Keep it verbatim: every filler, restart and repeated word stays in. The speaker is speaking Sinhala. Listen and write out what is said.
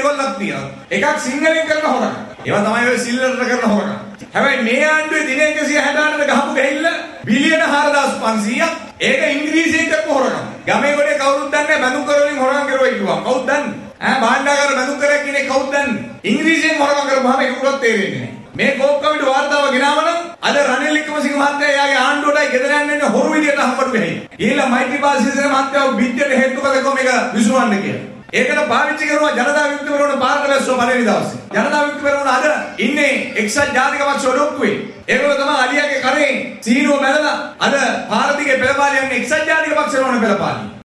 දෙකොල්ලක් තියෙනවා. එකක් සිංහලෙන් කරන හොරකම්. ඒවා තමයි ඔය සිල්ලරට කරන හොරකම්. හැබැයි මේ ආණ්ඩුවේ දින එකසිය හැට අටට ගහපු ගහිල්ල බිලියන හාරදාස් පන්සීයක් ඒක ඉංග්‍රීසියෙන් කරපු හොරකම්. ගමේ ගොඩේ කවුරුත් දන්නේ නැහැ බඳුන් කරවලින් හොරකම් කරුවා කිව්වා. කවුද දන්නේ? ඈ භාණ්ඩාගාර බඳුන් කරා කියන කවුද දන්නේ? ඉංග්‍රීසියෙන් හොරකම් කරපුවාම ඒක උගත් තේරෙන්නේ නැහැ. මේ කෝක් කමිටු වාර්තාව ගෙනාවනම් අද රනිල් වික්‍රමසිංහ මහත්තයා එයාගේ ආණ්ඩුවටයි ගෙදර යන්නේ හොරු විදියට හම්බඩු වෙයි. ගිහිල්ලා මෛත්‍රීපාල සිරිසේන මහත්තයා බිත්තියට හේතු කළේ මේක විසුරවන්න කියලා. ඒකට පාවිච්චි කරනවා ජනතා විමුක්ති පෙරමුණ පාරට වැස්සෝ පළවෙනි දවසේ. ජනතා විමුක්ති පෙරමුණ අද ඉන්නේ එක්සත් ජාතික පක්ෂ ඔඩොක්කුවේ. ඒගොල්ලෝ තමයි අලියාගේ කරේ සීනුව බැලලා අද පාර දිගේ පෙළපාලි යන්නේ එක්සත් ජාතික පක්ෂ වලනේ පෙළපාලි.